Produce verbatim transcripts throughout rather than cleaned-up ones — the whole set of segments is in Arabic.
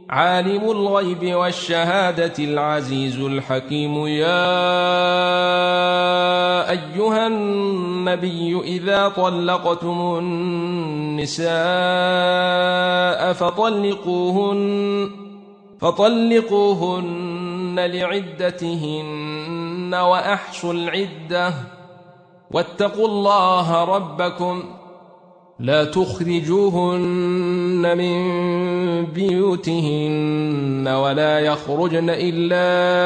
عالم الغيب والشهادة العزيز الحكيم. يا أيها النبي إذا طلقتم النساء فطلقوهن فطلقوهن لعدتهن وأحصوا العدة واتقوا الله ربكم لا تخرجوهن من بيوتهن ولا يخرجن إلا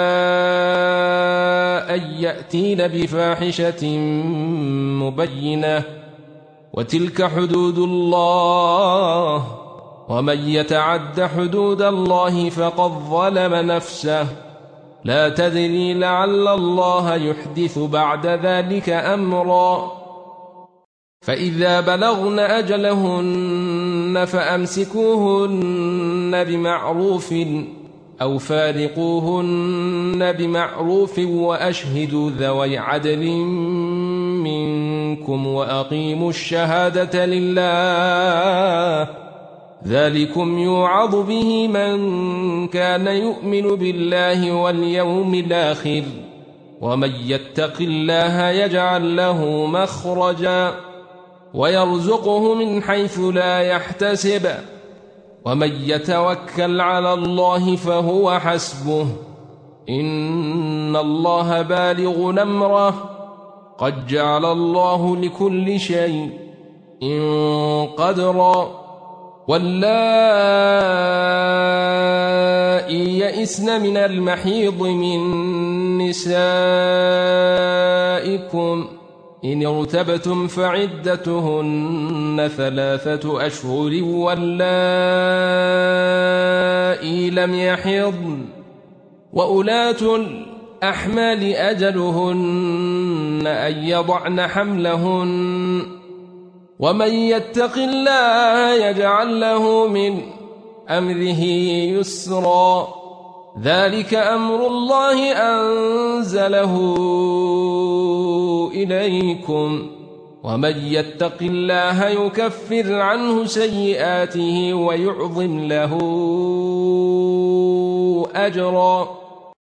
أن يأتين بفاحشة مبينة وتلك حدود الله ومن يتعد حدود الله فقد ظلم نفسه لا تدري لعل الله يحدث بعد ذلك أمرا. فإذا بلغن أجلهن فأمسكوهن بمعروف أو فارقوهن بمعروف وأشهدوا ذوي عدل منكم وأقيموا الشهادة لله ذلكم يوعظ به من كان يؤمن بالله واليوم الآخر ومن يتق الله يجعل له مخرجا ويرزقه من حيث لا يحتسب ومن يتوكل على الله فهو حسبه إن الله بالغ أمره قد جعل الله لكل شيء قدرا. واللائي يئسن من المحيض من نسائكم إن ارتبتم فعدتهن ثلاثة أشهر واللائي لم يحضن وأولاة الأحمال أجلهن أن يضعن حملهن ومن يتق الله يجعل له من أمره يسرا ذلك أمر الله أنزله إليكم ومن يتق الله يكفر عنه سيئاته ويعظم له أجرا.